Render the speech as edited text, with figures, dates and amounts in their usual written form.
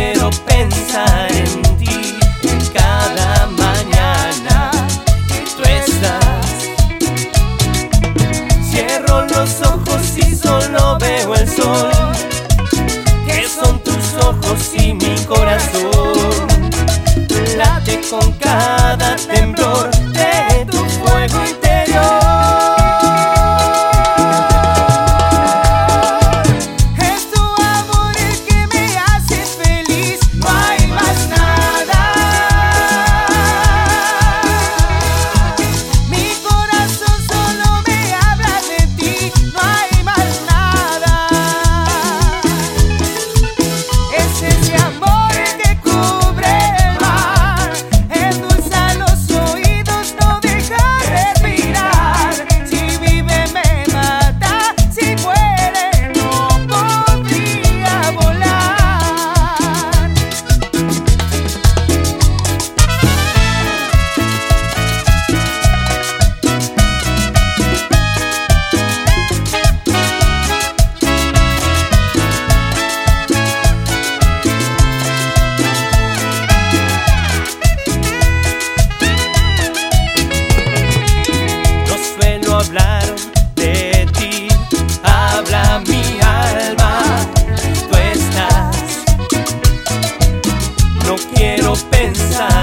quiero pensar en ti cada mañana que tú estás. Cierro los ojos y solo veo el sol, que son tus ojos y mi corazón. Late con cada temblor de tu fuego interior. Es tu amor el que me hace feliz, no hay más nada. Mi corazón solo me habla de ti, no hay más nada. Es ese amor que cubre el mar, endulza los oídos, no deja respirar. Si vive me mata, si muere no podría volar. No suelo hablar de ti, habla mi alma, tú estás. No quiero pensar